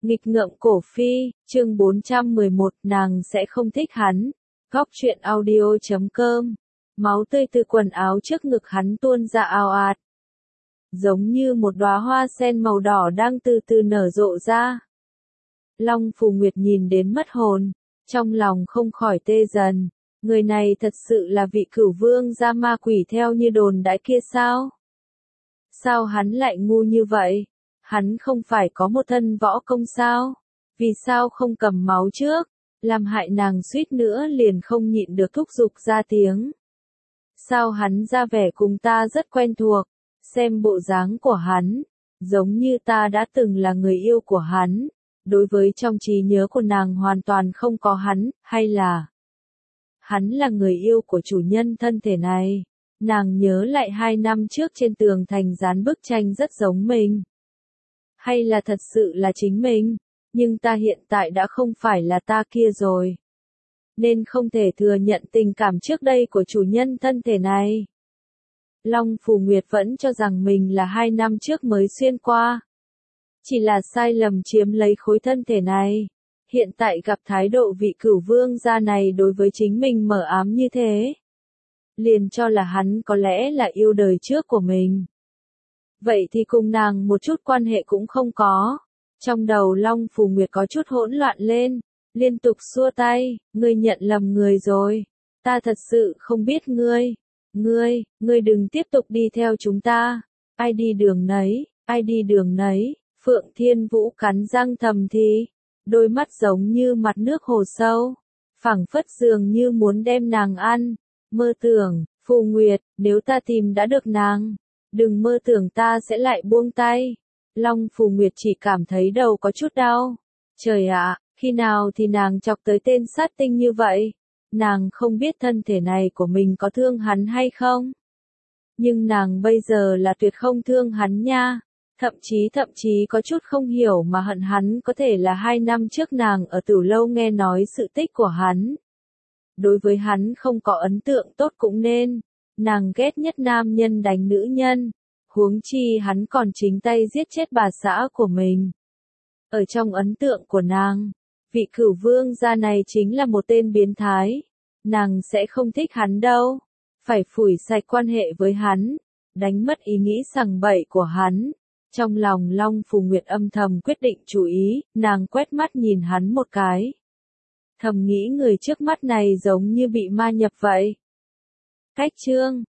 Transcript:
Nghịch ngợm cổ phi, chương 411, nàng sẽ không thích hắn. Góc truyện audio.com. Máu tươi từ quần áo trước ngực hắn tuôn ra ào ạt. Giống như một đóa hoa sen màu đỏ đang từ từ nở rộ ra. Long Phù Nguyệt nhìn đến mất hồn, trong lòng không khỏi tê dần. Người này thật sự là vị Cửu Vương gia ma quỷ theo như đồn đãi kia sao? Sao hắn lại ngu như vậy? Hắn không phải có một thân võ công sao? Vì sao không cầm máu trước? Làm hại nàng suýt nữa liền không nhịn được thúc giục ra tiếng. Sao hắn ra vẻ cùng ta rất quen thuộc? Xem bộ dáng của hắn, giống như ta đã từng là người yêu của hắn. Đối với trong trí nhớ của nàng hoàn toàn không có hắn, hay là hắn là người yêu của chủ nhân thân thể này? Nàng nhớ lại 2 năm trước trên tường thành dán bức tranh rất giống mình. Hay là thật sự là chính mình, nhưng ta hiện tại đã không phải là ta kia rồi. Nên không thể thừa nhận tình cảm trước đây của chủ nhân thân thể này. Long Phù Nguyệt vẫn cho rằng mình là 2 năm trước mới xuyên qua. Chỉ là sai lầm chiếm lấy khối thân thể này. Hiện tại gặp thái độ vị Cửu Vương gia này đối với chính mình mờ ám như thế. Liền cho là hắn có lẽ là yêu đời trước của mình. Vậy thì cùng nàng một chút quan hệ cũng không có. Trong đầu Long Phù Nguyệt có chút hỗn loạn lên, liên tục xua tay, ngươi nhận lầm người rồi. Ta thật sự không biết ngươi. Ngươi đừng tiếp tục đi theo chúng ta. Ai đi đường nấy. Phượng Thiên Vũ cắn răng thầm thì, đôi mắt giống như mặt nước hồ sâu, phảng phất dường như muốn đem nàng ăn. Mơ tưởng, Phù Nguyệt, nếu ta tìm đã được nàng, đừng mơ tưởng ta sẽ lại buông tay. Long Phù Nguyệt chỉ cảm thấy đầu có chút đau. Trời ạ, khi nào thì nàng chọc tới tên sát tinh như vậy? Nàng không biết thân thể này của mình có thương hắn hay không? Nhưng nàng bây giờ là tuyệt không thương hắn nha. Thậm chí có chút không hiểu mà hận hắn có thể là 2 năm trước nàng ở Tử Lâu nghe nói sự tích của hắn. Đối với hắn không có ấn tượng tốt cũng nên. Nàng ghét nhất nam nhân đánh nữ nhân. Huống chi hắn còn chính tay giết chết bà xã của mình. Ở trong ấn tượng của nàng, vị Cửu Vương gia này chính là một tên biến thái. Nàng sẽ không thích hắn đâu. Phải phủi sạch quan hệ với hắn. Đánh mất ý nghĩ sằng bậy của hắn. Trong lòng Long Phù Nguyệt âm thầm quyết định chú ý, nàng quét mắt nhìn hắn một cái. Thầm nghĩ người trước mắt này giống như bị ma nhập vậy. Cách chương